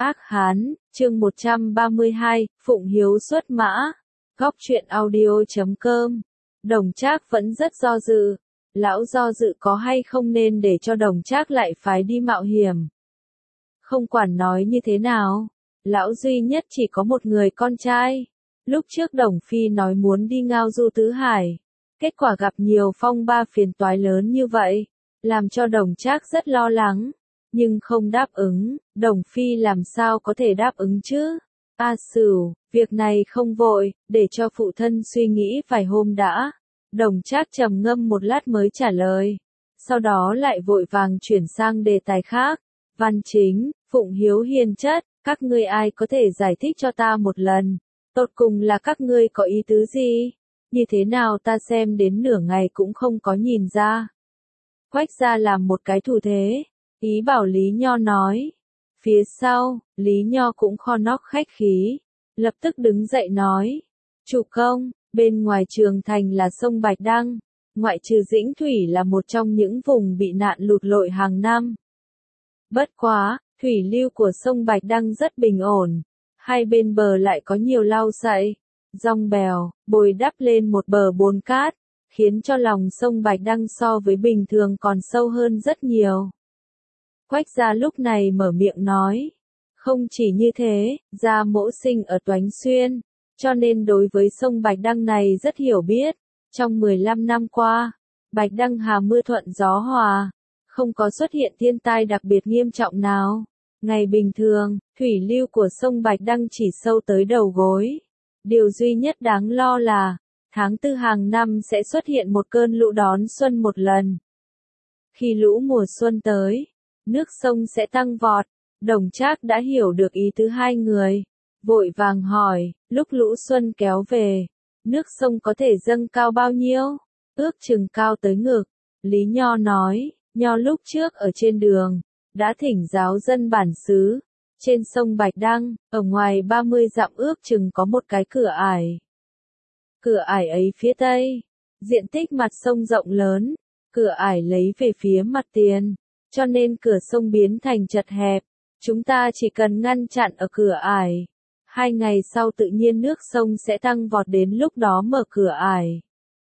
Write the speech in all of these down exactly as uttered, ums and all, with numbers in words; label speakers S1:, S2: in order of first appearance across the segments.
S1: Ác Hán, chương một trăm ba mươi hai, Phụng Hiếu xuất mã. Góc truyện audio chấm com. Đồng Trác vẫn rất do dự. Lão do dự có hay không nên để cho Đồng Trác lại phái đi mạo hiểm. Không quản nói như thế nào, lão duy nhất chỉ có một người con trai. Lúc trước Đồng Phi nói muốn đi ngao du tứ hải. Kết quả gặp nhiều phong ba phiền toái lớn như vậy, làm cho Đồng Trác rất lo lắng. Nhưng không đáp ứng, Đồng Phi làm sao có thể đáp ứng chứ? A Sửu, việc này không vội, để cho phụ thân suy nghĩ vài hôm đã. Đồng Trác trầm ngâm một lát mới trả lời. Sau đó lại vội vàng chuyển sang đề tài khác. Văn Chính, Phụng Hiếu hiền chất, các ngươi ai có thể giải thích cho ta một lần? Tột cùng là các ngươi có ý tứ gì? Như thế nào ta xem đến nửa ngày cũng không có nhìn ra. Quách gia làm một cái thủ thế. Ý bảo Lý Nho nói. Phía sau, Lý Nho cũng kho nóc khách khí. Lập tức đứng dậy nói. Chủ công, bên ngoài trường thành là sông Bạch Đăng. Ngoại trừ Dĩnh Thủy là một trong những vùng bị nạn lụt lội hàng năm. Bất quá, thủy lưu của sông Bạch Đăng rất bình ổn. Hai bên bờ lại có nhiều lau sậy, dòng bèo, bồi đắp lên một bờ bồn cát. Khiến cho lòng sông Bạch Đăng so với bình thường còn sâu hơn rất nhiều. Quách gia lúc này mở miệng nói. Không chỉ như thế, gia mỗ sinh ở Toánh Xuyên, cho nên đối với sông Bạch Đăng này rất hiểu biết. Trong mười lăm năm qua, Bạch Đăng hà mưa thuận gió hòa, không có xuất hiện thiên tai đặc biệt nghiêm trọng nào. Ngày bình thường, thủy lưu của sông Bạch Đăng chỉ sâu tới đầu gối. Điều duy nhất đáng lo là, tháng tư hàng năm sẽ xuất hiện một cơn lũ đón xuân một lần. Khi lũ mùa xuân tới, nước sông sẽ tăng vọt. Đồng Trác đã hiểu được ý tứ hai người. Vội vàng hỏi, lúc lũ xuân kéo về, nước sông có thể dâng cao bao nhiêu? Ước chừng cao tới ngực. Lý Nho nói, Nho lúc trước ở trên đường, đã thỉnh giáo dân bản xứ. Trên sông Bạch Đăng, ở ngoài ba mươi dặm ước chừng có một cái cửa ải. Cửa ải ấy phía tây, diện tích mặt sông rộng lớn, cửa ải lấy về phía mặt tiền. Cho nên cửa sông biến thành chật hẹp, chúng ta chỉ cần ngăn chặn ở cửa ải. Hai ngày sau tự nhiên nước sông sẽ tăng vọt đến lúc đó mở cửa ải.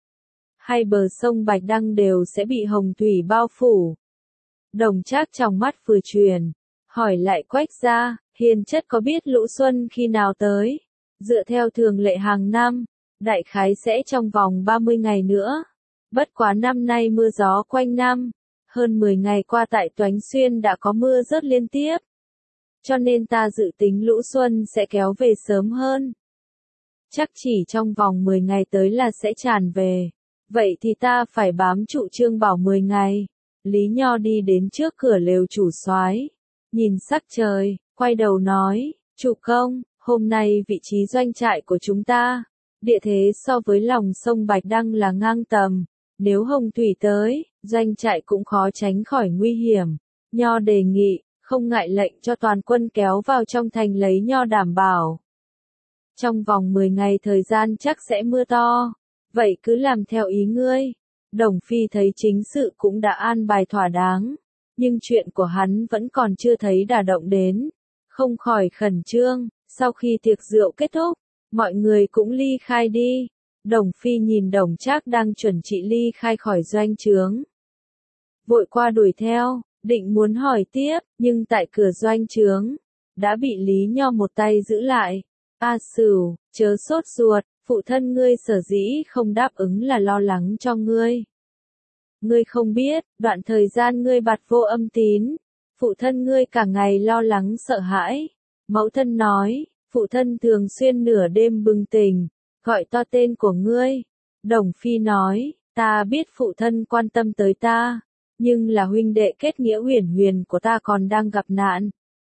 S1: Hai bờ sông Bạch Đăng đều sẽ bị hồng thủy bao phủ. Đồng Trác trong mắt vừa truyền, hỏi lại Quách gia, hiền chất có biết lũ xuân khi nào tới? Dựa theo thường lệ hàng năm, đại khái sẽ trong vòng ba mươi ngày nữa. Bất quá năm nay mưa gió quanh năm. Hơn mười ngày qua tại Toánh Xuyên đã có mưa rớt liên tiếp. Cho nên ta dự tính lũ xuân sẽ kéo về sớm hơn. Chắc chỉ trong vòng mười ngày tới là sẽ tràn về. Vậy thì ta phải bám trụ Trương Bảo mười ngày. Lý Nho đi đến trước cửa lều chủ soái, nhìn sắc trời, quay đầu nói, chủ công, hôm nay vị trí doanh trại của chúng ta, địa thế so với lòng sông Bạch Đăng là ngang tầm. Nếu hồng thủy tới, doanh trại cũng khó tránh khỏi nguy hiểm. Nho đề nghị, không ngại lệnh cho toàn quân kéo vào trong thành lấy Nho đảm bảo. Trong vòng mười ngày thời gian chắc sẽ mưa to. Vậy cứ làm theo ý ngươi. Đồng Phi thấy chính sự cũng đã an bài thỏa đáng. Nhưng chuyện của hắn vẫn còn chưa thấy đả động đến. Không khỏi khẩn trương. Sau khi tiệc rượu kết thúc, mọi người cũng ly khai đi. Đồng Phi nhìn Đồng Trác đang chuẩn bị ly khai khỏi doanh trướng. Vội qua đuổi theo, định muốn hỏi tiếp, nhưng tại cửa doanh trướng, đã bị Lý Nho một tay giữ lại. A Sửu, chớ sốt ruột, phụ thân ngươi sở dĩ không đáp ứng là lo lắng cho ngươi. Ngươi không biết, đoạn thời gian ngươi bạt vô âm tín, phụ thân ngươi cả ngày lo lắng sợ hãi. Mẫu thân nói, phụ thân thường xuyên nửa đêm bừng tỉnh, gọi to tên của ngươi. Đồng Phi nói, ta biết phụ thân quan tâm tới ta, nhưng là huynh đệ kết nghĩa huyền huyền của ta còn đang gặp nạn.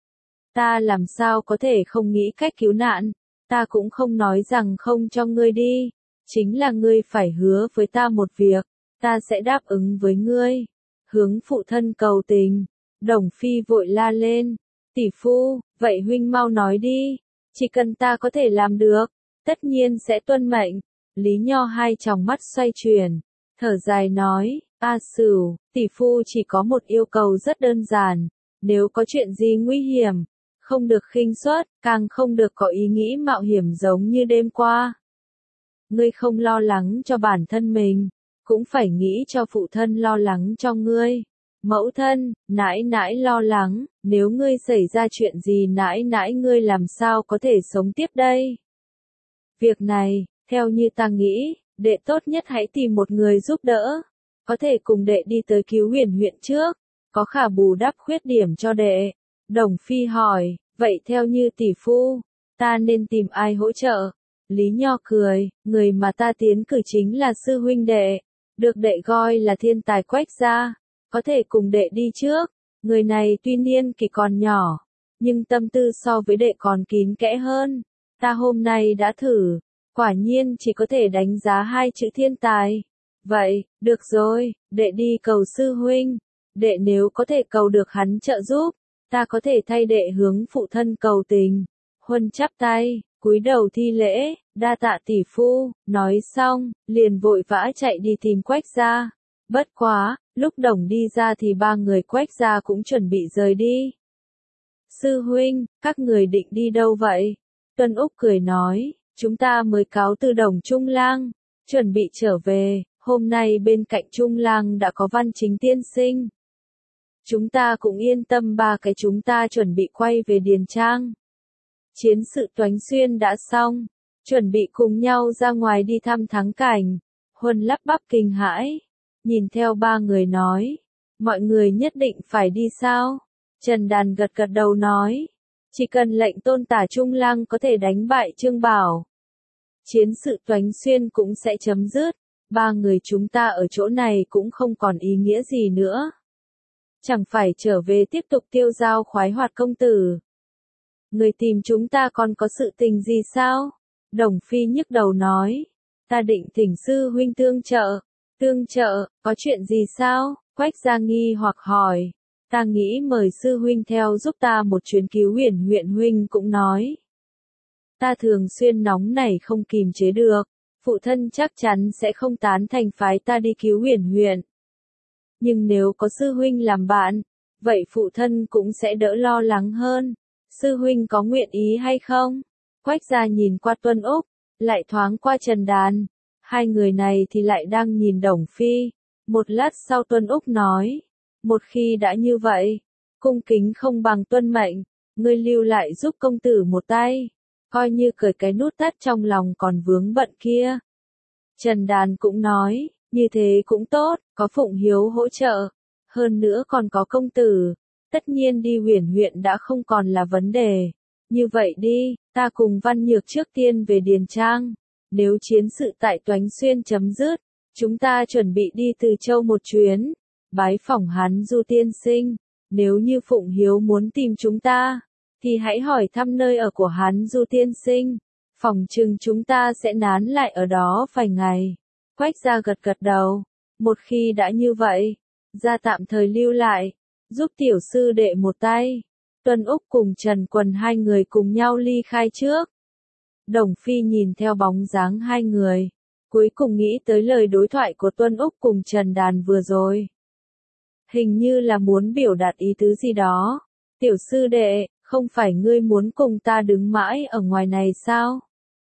S1: Ta làm sao có thể không nghĩ cách cứu nạn, ta cũng không nói rằng không cho ngươi đi, chính là ngươi phải hứa với ta một việc, ta sẽ đáp ứng với ngươi. Hướng phụ thân cầu tình, Đồng Phi vội la lên, tỷ phu, vậy huynh mau nói đi, chỉ cần ta có thể làm được, tất nhiên sẽ tuân mệnh. Lý Nho hai tròng mắt xoay chuyển, thở dài nói, A Sửu, tỷ phu chỉ có một yêu cầu rất đơn giản, nếu có chuyện gì nguy hiểm, Không được khinh suất, càng không được có ý nghĩ mạo hiểm giống như đêm qua. Ngươi không lo lắng cho bản thân mình, cũng phải nghĩ cho phụ thân lo lắng cho ngươi. Mẫu thân, nãi nãi lo lắng, nếu ngươi xảy ra chuyện gì nãi nãi ngươi làm sao có thể sống tiếp đây? Việc này, theo như ta nghĩ, đệ tốt nhất hãy tìm một người giúp đỡ. Có thể cùng đệ đi tới cứu huyền huyện trước, có khả bù đắp khuyết điểm cho đệ. Đồng Phi hỏi, vậy theo như tỷ phu, ta nên tìm ai hỗ trợ? Lý Nho cười, người mà ta tiến cử chính là sư huynh đệ, được đệ gọi là thiên tài Quách gia, có thể cùng đệ đi trước. Người này tuy niên kỷ còn nhỏ, nhưng tâm tư so với đệ còn kín kẽ hơn. Ta hôm nay đã thử, quả nhiên chỉ có thể đánh giá hai chữ thiên tài. Vậy, được rồi, đệ đi cầu sư huynh. Đệ nếu có thể cầu được hắn trợ giúp, ta có thể thay đệ hướng phụ thân cầu tình. Huân chắp tay, cúi đầu thi lễ, đa tạ tỷ phu, nói xong, liền vội vã chạy đi tìm Quách gia. Bất quá, lúc Đồng đi ra thì ba người Quách gia cũng chuẩn bị rời đi. Sư huynh, các người định đi đâu vậy? Tuân Úc cười nói, chúng ta mới cáo từ Đồng Trung Lang, chuẩn bị trở về, hôm nay bên cạnh Trung Lang đã có Văn Chính tiên sinh. Chúng ta cũng yên tâm ba cái chúng ta chuẩn bị quay về Điền Trang. Chiến sự Toánh Xuyên đã xong, chuẩn bị cùng nhau ra ngoài đi thăm thắng cảnh. Huân lắp bắp kinh hãi, nhìn theo ba người nói, mọi người nhất định phải đi sao? Trần Đàn gật gật đầu nói, chỉ cần lệnh Tôn Tả Trung Lang có thể đánh bại Trương Bảo, chiến sự Toánh Xuyên cũng sẽ chấm dứt, ba người chúng ta ở chỗ này cũng không còn ý nghĩa gì nữa. Chẳng phải trở về tiếp tục tiêu giao khoái hoạt công tử. Người tìm chúng ta còn có sự tình gì sao? Đồng Phi nhức đầu nói, ta định thỉnh sư huynh tương trợ. Tương trợ, có chuyện gì sao? Quách gia nghi hoặc hỏi. Ta nghĩ mời sư huynh theo giúp ta một chuyến cứu huyền huyện huynh cũng nói. Ta thường xuyên nóng nảy không kìm chế được, phụ thân chắc chắn sẽ không tán thành phái ta đi cứu huyền huyện. Nhưng nếu có sư huynh làm bạn, vậy phụ thân cũng sẽ đỡ lo lắng hơn. Sư huynh có nguyện ý hay không? Quách gia nhìn qua Tuân Úc, lại thoáng qua Trần Đàn. Hai người này thì lại đang nhìn Đồng Phi. Một lát sau Tuân Úc nói, một khi đã như vậy, cung kính không bằng tuân mệnh, ngươi lưu lại giúp công tử một tay, coi như cởi cái nút thắt trong lòng còn vướng bận kia. Trần Đàn cũng nói, như thế cũng tốt, có Phụng Hiếu hỗ trợ, hơn nữa còn có công tử, tất nhiên đi huyền huyện đã không còn là vấn đề. Như vậy đi, ta cùng Văn Nhược trước tiên về Điền Trang, nếu chiến sự tại Toánh Xuyên chấm dứt, chúng ta chuẩn bị đi Từ Châu một chuyến, bái phỏng hắn Du tiên sinh, nếu như Phụng Hiếu muốn tìm chúng ta, thì hãy hỏi thăm nơi ở của hắn Du tiên sinh, phỏng chừng chúng ta sẽ nán lại ở đó vài ngày. Quách gia gật gật đầu, một khi đã như vậy, gia tạm thời lưu lại, giúp tiểu sư đệ một tay. Tuân Úc cùng Trần Quần hai người cùng nhau ly khai trước. Đồng Phi nhìn theo bóng dáng hai người, cuối cùng nghĩ tới lời đối thoại của Tuân Úc cùng Trần Đàn vừa rồi. Hình như là muốn biểu đạt ý tứ gì đó. Tiểu sư đệ, không phải ngươi muốn cùng ta đứng mãi ở ngoài này sao?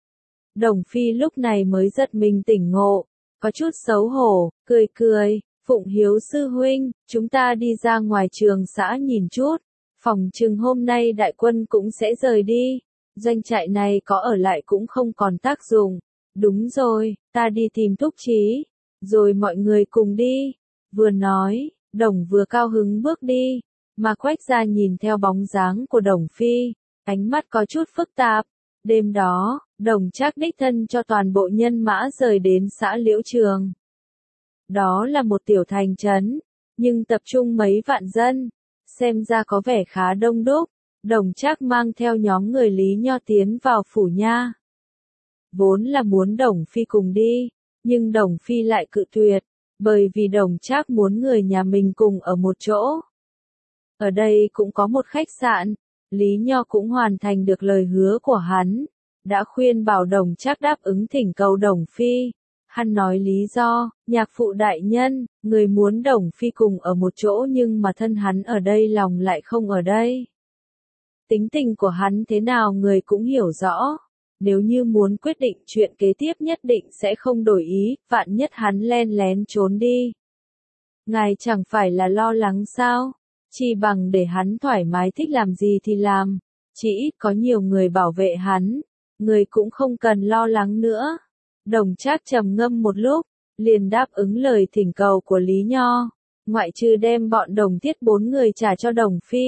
S1: Đồng Phi lúc này mới giật mình tỉnh ngộ, có chút xấu hổ, cười cười, Phụng Hiếu sư huynh, chúng ta đi ra ngoài trường xã nhìn chút, phòng chừng hôm nay đại quân cũng sẽ rời đi, doanh trại này có ở lại cũng không còn tác dụng. Đúng rồi, ta đi tìm Thúc Chí, rồi mọi người cùng đi. Vừa nói, Đồng vừa cao hứng bước đi, mà Quách gia nhìn theo bóng dáng của Đồng Phi, ánh mắt có chút phức tạp. Đêm đó, Đồng Trác đích thân cho toàn bộ nhân mã rời đến xã Liễu Trường. Đó là một tiểu thành trấn, nhưng tập trung mấy vạn dân, xem ra có vẻ khá đông đúc. Đồng Trác mang theo nhóm người Lý Nho tiến vào phủ nha. Vốn là muốn Đồng Phi cùng đi, nhưng Đồng Phi lại cự tuyệt, bởi vì Đồng Trác muốn người nhà mình cùng ở một chỗ. Ở đây cũng có một khách sạn, Lý Nho cũng hoàn thành được lời hứa của hắn, đã khuyên bảo Đồng Trác đáp ứng thỉnh cầu Đồng Phi. Hắn nói lý do, nhạc phụ đại nhân, người muốn Đồng Phi cùng ở một chỗ nhưng mà thân hắn ở đây lòng lại không ở đây. Tính tình của hắn thế nào người cũng hiểu rõ. Nếu như muốn quyết định chuyện kế tiếp nhất định sẽ không đổi ý, vạn nhất hắn len lén trốn đi. Ngài chẳng phải là lo lắng sao? Chỉ bằng để hắn thoải mái thích làm gì thì làm. Chỉ ít có nhiều người bảo vệ hắn. Người cũng không cần lo lắng nữa. Đồng Trác trầm ngâm một lúc, liền đáp ứng lời thỉnh cầu của Lý Nho. Ngoại trừ đem bọn Đồng Thiết bốn người trả cho Đồng Phi.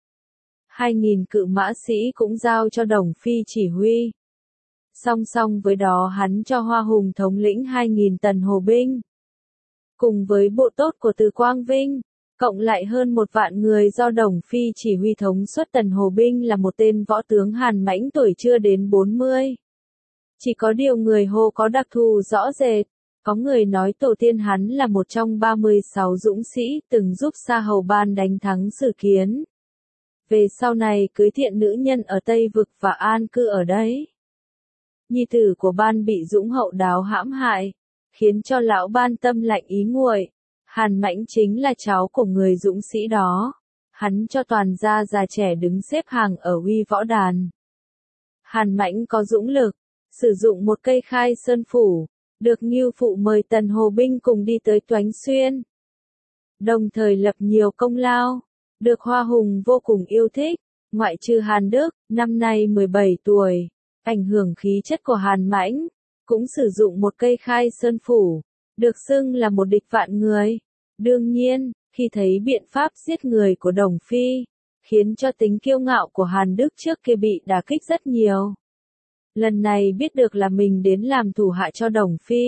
S1: Hai nghìn cự mã sĩ cũng giao cho Đồng Phi chỉ huy. Song song với đó hắn cho Hoa Hùng thống lĩnh hai nghìn tần hồ binh. Cùng với bộ tốt của Từ Quang Vinh, cộng lại hơn một vạn người do Đồng Phi chỉ huy thống suất tần hồ binh là một tên võ tướng Hàn Mãnh tuổi chưa đến bốn mươi. Chỉ có điều người Hồ có đặc thù rõ rệt. Có người nói tổ tiên hắn là một trong ba mươi sáu dũng sĩ từng giúp Sa Hầu Ban đánh thắng Sử Kiến. Về sau này cưới thiện nữ nhân ở Tây Vực và an cư ở đấy. Nhi tử của Ban bị Dũng hậu đáo hãm hại, khiến cho lão Ban tâm lạnh ý nguội. Hàn Mãnh chính là cháu của người dũng sĩ đó. Hắn cho toàn gia già trẻ đứng xếp hàng ở uy võ đàn. Hàn Mãnh có dũng lực, sử dụng một cây khai sơn phủ, được Ngưu Phụ mời tần hồ binh cùng đi tới Toánh Xuyên. Đồng thời lập nhiều công lao, được Hoa Hùng vô cùng yêu thích, ngoại trừ Hàn Đức, năm nay mười bảy tuổi, ảnh hưởng khí chất của Hàn Mãnh, cũng sử dụng một cây khai sơn phủ, được xưng là một địch vạn người. Đương nhiên, khi thấy biện pháp giết người của Đồng Phi, khiến cho tính kiêu ngạo của Hàn Đức trước kia bị đả kích rất nhiều. Lần này biết được là mình đến làm thủ hạ cho Đồng Phi.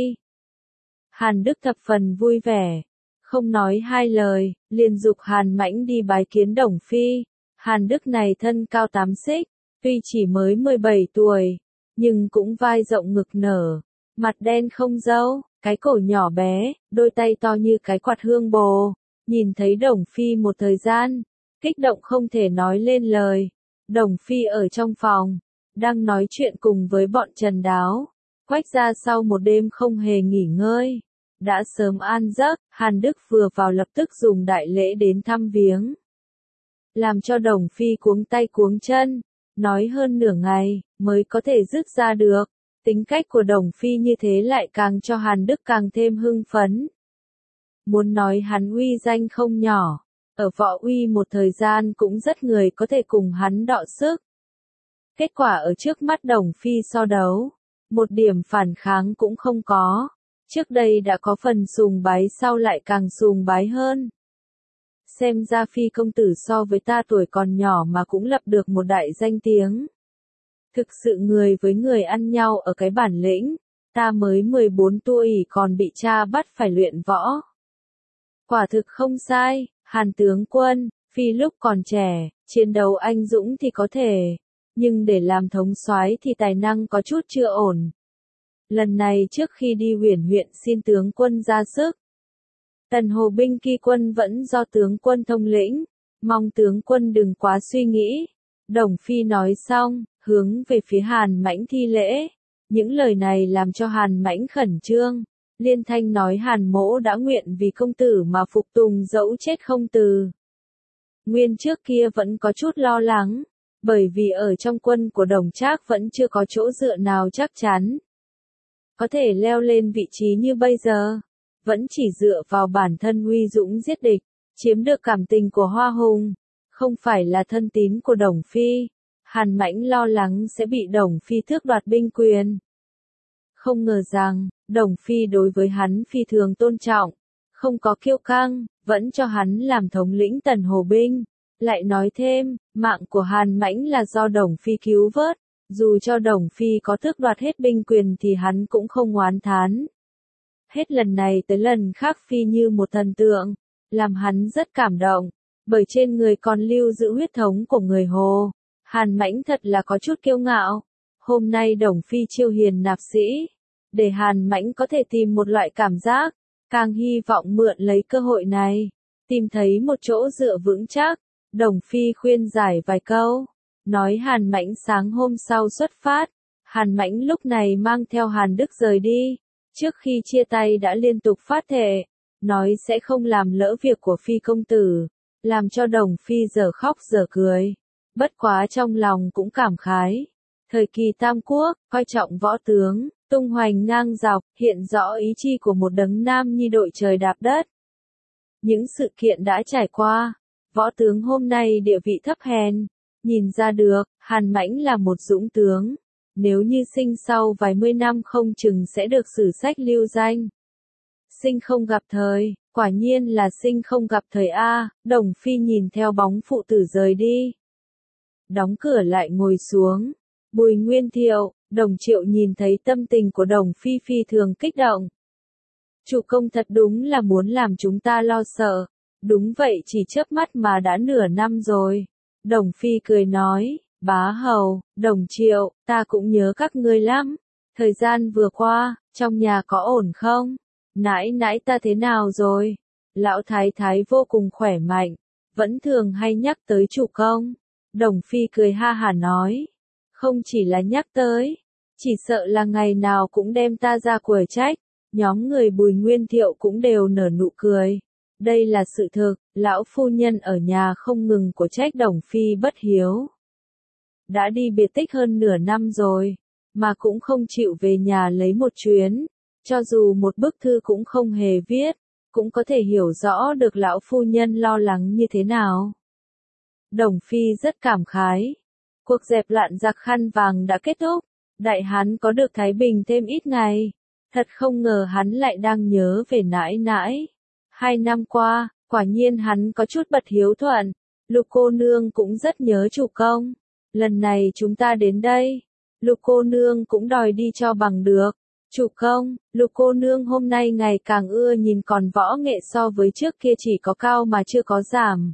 S1: Hàn Đức thập phần vui vẻ, không nói hai lời, liền giục Hàn Mãnh đi bái kiến Đồng Phi. Hàn Đức này thân cao tám xích, tuy chỉ mới mười bảy tuổi, nhưng cũng vai rộng ngực nở, mặt đen không râu, cái cổ nhỏ bé, đôi tay to như cái quạt hương bồ. Nhìn thấy Đồng Phi một thời gian, kích động không thể nói lên lời. Đồng Phi ở trong phòng, đang nói chuyện cùng với bọn Trần Đáo. Quách gia sau một đêm không hề nghỉ ngơi, đã sớm an giấc. Hàn Đức vừa vào lập tức dùng đại lễ đến thăm viếng, làm cho Đồng Phi cuống tay cuống chân, nói hơn nửa ngày mới có thể dứt ra được. Tính cách của Đồng Phi như thế lại càng cho Hàn Đức càng thêm hưng phấn. Muốn nói hắn uy danh không nhỏ, ở Võ Uy một thời gian cũng rất người có thể cùng hắn đọ sức. Kết quả ở trước mắt Đồng Phi so đấu, một điểm phản kháng cũng không có. Trước đây đã có phần sùng bái sau lại càng sùng bái hơn. Xem ra Phi công tử so với ta tuổi còn nhỏ mà cũng lập được một đại danh tiếng. Thực sự người với người ăn nhau ở cái bản lĩnh, ta mới mười bốn tuổi còn bị cha bắt phải luyện võ. Quả thực không sai, Hàn tướng quân, Phi lúc còn trẻ, chiến đấu anh dũng thì có thể, nhưng để làm thống soái thì tài năng có chút chưa ổn. Lần này trước khi đi Huyền huyện xin tướng quân ra sức. Tần hồ binh kỳ quân vẫn do tướng quân thống lĩnh, mong tướng quân đừng quá suy nghĩ. Đồng Phi nói xong, hướng về phía Hàn Mãnh thi lễ. Những lời này làm cho Hàn Mãnh khẩn trương. Liên thanh nói Hàn mỗ đã nguyện vì công tử mà phục tùng dẫu chết không từ. Nguyên trước kia vẫn có chút lo lắng, bởi vì ở trong quân của Đồng Trác vẫn chưa có chỗ dựa nào chắc chắn. Có thể leo lên vị trí như bây giờ, vẫn chỉ dựa vào bản thân uy dũng giết địch, chiếm được cảm tình của Hoa Hùng, không phải là thân tín của Đồng Phi. Hàn Mãnh lo lắng sẽ bị Đồng Phi tước đoạt binh quyền. Không ngờ rằng, Đồng Phi đối với hắn phi thường tôn trọng, không có kiêu căng, vẫn cho hắn làm thống lĩnh tần hồ binh. Lại nói thêm, mạng của Hàn Mãnh là do Đồng Phi cứu vớt, dù cho Đồng Phi có tước đoạt hết binh quyền thì hắn cũng không oán thán. Hết lần này tới lần khác Phi như một thần tượng, làm hắn rất cảm động, bởi trên người còn lưu giữ huyết thống của người Hồ. Hàn Mãnh thật là có chút kiêu ngạo. Hôm nay Đồng Phi chiêu hiền nạp sĩ, để Hàn Mãnh có thể tìm một loại cảm giác, càng hy vọng mượn lấy cơ hội này, tìm thấy một chỗ dựa vững chắc. Đồng Phi khuyên giải vài câu, nói Hàn Mãnh sáng hôm sau xuất phát. Hàn Mãnh lúc này mang theo Hàn Đức rời đi, trước khi chia tay đã liên tục phát thệ, nói sẽ không làm lỡ việc của Phi công tử, làm cho Đồng Phi giờ khóc giờ cười. Bất quá trong lòng cũng cảm khái. Thời kỳ Tam Quốc, coi trọng võ tướng, tung hoành ngang dọc, hiện rõ ý chi của một đấng nam nhi đội trời đạp đất. Những sự kiện đã trải qua, võ tướng hôm nay địa vị thấp hèn, nhìn ra được, Hàn Mãnh là một dũng tướng. Nếu như sinh sau vài mươi năm không chừng sẽ được sử sách lưu danh. Sinh không gặp thời, quả nhiên là sinh không gặp thời A, Đồng Phi nhìn theo bóng phụ tử rời đi. Đóng cửa lại ngồi xuống. Bùi Nguyên Thiệu, Đồng Triệu nhìn thấy tâm tình của Đồng Phi phi thường kích động. Chủ công thật đúng là muốn làm chúng ta lo sợ. Đúng vậy, chỉ chớp mắt mà đã nửa năm rồi. Đồng Phi cười nói, bá hầu, Đồng Triệu, ta cũng nhớ các ngươi lắm. Thời gian vừa qua, trong nhà có ổn không? Nãi nãi ta thế nào rồi? Lão thái thái vô cùng khỏe mạnh, vẫn thường hay nhắc tới chủ công. Đồng Phi cười ha hả nói, không chỉ là nhắc tới, chỉ sợ là ngày nào cũng đem ta ra quở trách. Nhóm người Bùi Nguyên Thiệu cũng đều nở nụ cười. Đây là sự thực, lão phu nhân ở nhà không ngừng của trách Đồng Phi bất hiếu. Đã đi biệt tích hơn nửa năm rồi, mà cũng không chịu về nhà lấy một chuyến, cho dù một bức thư cũng không hề viết, cũng có thể hiểu rõ được lão phu nhân lo lắng như thế nào. Đồng Phi rất cảm khái. Cuộc dẹp loạn giặc khăn vàng đã kết thúc, Đại Hán có được thái bình thêm ít ngày. Thật không ngờ hắn lại đang nhớ về nãi nãi. Hai năm qua, quả nhiên hắn có chút bật hiếu thuận. Lục cô nương cũng rất nhớ chủ công. Lần này chúng ta đến đây, Lục cô nương cũng đòi đi cho bằng được. Chủ công, Lục cô nương hôm nay ngày càng ưa nhìn, còn võ nghệ so với trước kia chỉ có cao mà chưa có giảm.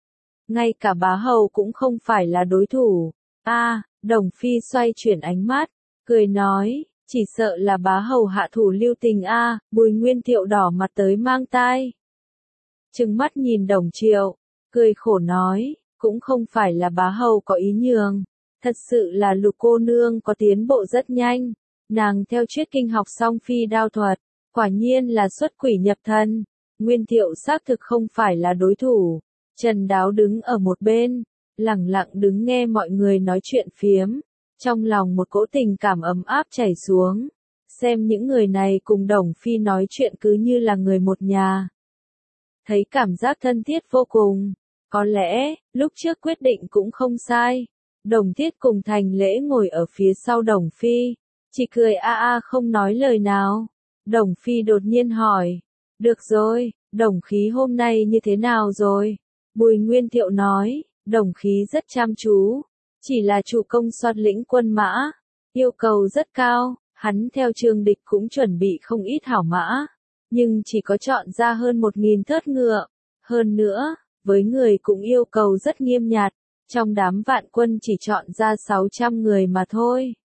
S1: Ngay cả bá hầu cũng không phải là đối thủ. A, Đồng Phi xoay chuyển ánh mắt, cười nói, chỉ sợ là bá hầu hạ thủ lưu tình a. Bùi Nguyên Thiệu đỏ mặt tới mang tai. Trừng mắt nhìn Đồng Triệu, cười khổ nói, cũng không phải là bá hầu có ý nhường, thật sự là Lục cô nương có tiến bộ rất nhanh. Nàng theo Triết Kinh học xong phi đao thuật, quả nhiên là xuất quỷ nhập thần. Nguyên Thiệu xác thực không phải là đối thủ. Trần Đáo đứng ở một bên, lẳng lặng đứng nghe mọi người nói chuyện phiếm, trong lòng một cỗ tình cảm ấm áp chảy xuống. Xem những người này cùng Đồng Phi nói chuyện cứ như là người một nhà. Thấy cảm giác thân thiết vô cùng. Có lẽ, lúc trước quyết định cũng không sai. Đồng Thiết cùng Thành Lễ ngồi ở phía sau Đồng Phi, chỉ cười a a không nói lời nào. Đồng Phi đột nhiên hỏi, được rồi, Đồng Khí hôm nay như thế nào rồi? Bùi Nguyên Thiệu nói, Đồng Khí rất chăm chú, chỉ là chủ công soát lĩnh quân mã, yêu cầu rất cao, hắn theo Trương Địch cũng chuẩn bị không ít hảo mã, nhưng chỉ có chọn ra hơn một nghìn thớt ngựa. Hơn nữa, với người cũng yêu cầu rất nghiêm nhạt, trong đám vạn quân chỉ chọn ra sáu trăm người mà thôi.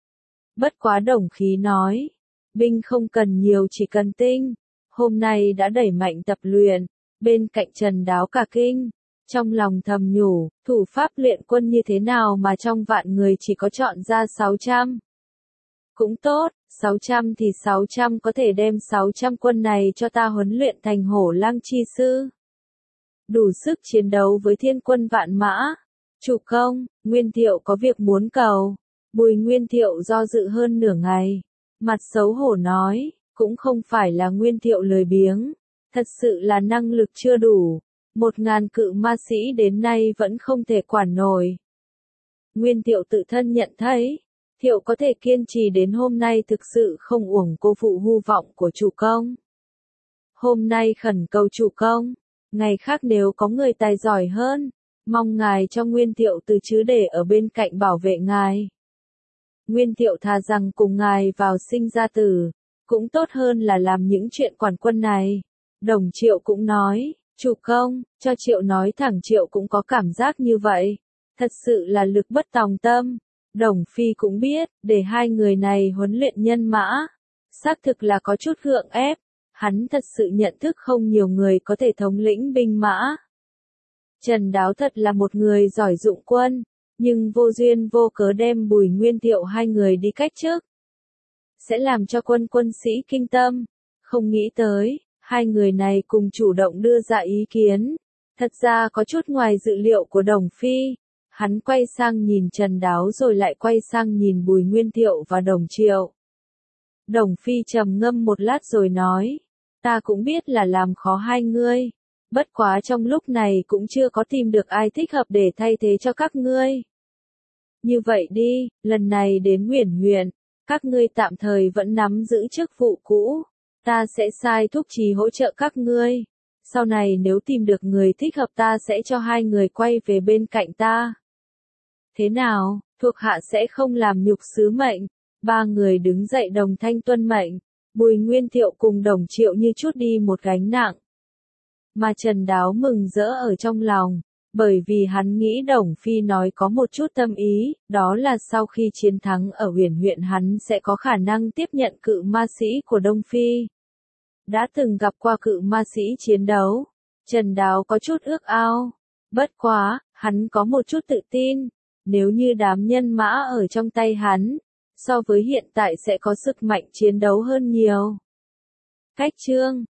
S1: Bất quá Đồng Khí nói, binh không cần nhiều chỉ cần tinh, hôm nay đã đẩy mạnh tập luyện, bên cạnh Trần Đáo cả kinh, trong lòng thầm nhủ, thủ pháp luyện quân như thế nào mà trong vạn người chỉ có chọn ra sáu trăm. Cũng tốt, sáu trăm thì sáu trăm có thể đem sáu trăm quân này cho ta huấn luyện thành hổ lang chi sư. Đủ sức chiến đấu với thiên quân vạn mã. Chủ công, Nguyên Thiệu có việc muốn cầu. Bùi Nguyên Thiệu do dự hơn nửa ngày, mặt xấu hổ nói, cũng không phải là Nguyên Thiệu lười biếng, thật sự là năng lực chưa đủ, một ngàn cự ma sĩ đến nay vẫn không thể quản nổi. Nguyên Thiệu tự thân nhận thấy, Thiệu có thể kiên trì đến hôm nay thực sự không uổng cô phụ hu vọng của chủ công. Hôm nay khẩn cầu chủ công, ngày khác nếu có người tài giỏi hơn, mong ngài cho Nguyên Thiệu từ chứ để ở bên cạnh bảo vệ ngài. Nguyên Thiệu thà rằng cùng ngài vào sinh ra tử, cũng tốt hơn là làm những chuyện quản quân này. Đồng Triệu cũng nói, chủ công, cho Triệu nói thẳng Triệu cũng có cảm giác như vậy. Thật sự là lực bất tòng tâm. Đồng Phi cũng biết, để hai người này huấn luyện nhân mã, xác thực là có chút gượng ép. Hắn thật sự nhận thức không nhiều người có thể thống lĩnh binh mã. Trần Đáo thật là một người giỏi dụng quân, nhưng vô duyên vô cớ đem Bùi Nguyên Thiệu hai người đi cách chức, sẽ làm cho quân quân sĩ kinh tâm. Không nghĩ tới, hai người này cùng chủ động đưa ra ý kiến, thật ra có chút ngoài dự liệu của Đồng Phi. Hắn quay sang nhìn Trần Đáo rồi lại quay sang nhìn Bùi Nguyên Thiệu và Đồng Triệu. Đồng Phi trầm ngâm một lát rồi nói, ta cũng biết là làm khó hai ngươi, bất quá trong lúc này cũng chưa có tìm được ai thích hợp để thay thế cho các ngươi. Như vậy đi, lần này đến Uyển huyện, các ngươi tạm thời vẫn nắm giữ chức vụ cũ, ta sẽ sai thúc trì hỗ trợ các ngươi. Sau này nếu tìm được người thích hợp ta sẽ cho hai người quay về bên cạnh ta. Thế nào, thuộc hạ sẽ không làm nhục sứ mệnh. Ba người đứng dậy đồng thanh tuân mệnh. Bùi Nguyên Thiệu cùng Đồng Triệu như chút đi một gánh nặng. Mà Trần Đáo mừng rỡ ở trong lòng, bởi vì hắn nghĩ Đồng Phi nói có một chút tâm ý, đó là sau khi chiến thắng ở Uyển huyện hắn sẽ có khả năng tiếp nhận cự ma sĩ của Đông Phi. Đã từng gặp qua cự ma sĩ chiến đấu, Trần Đáo có chút ước ao. Bất quá, hắn có một chút tự tin, nếu như đám nhân mã ở trong tay hắn, so với hiện tại sẽ có sức mạnh chiến đấu hơn nhiều. Cách chương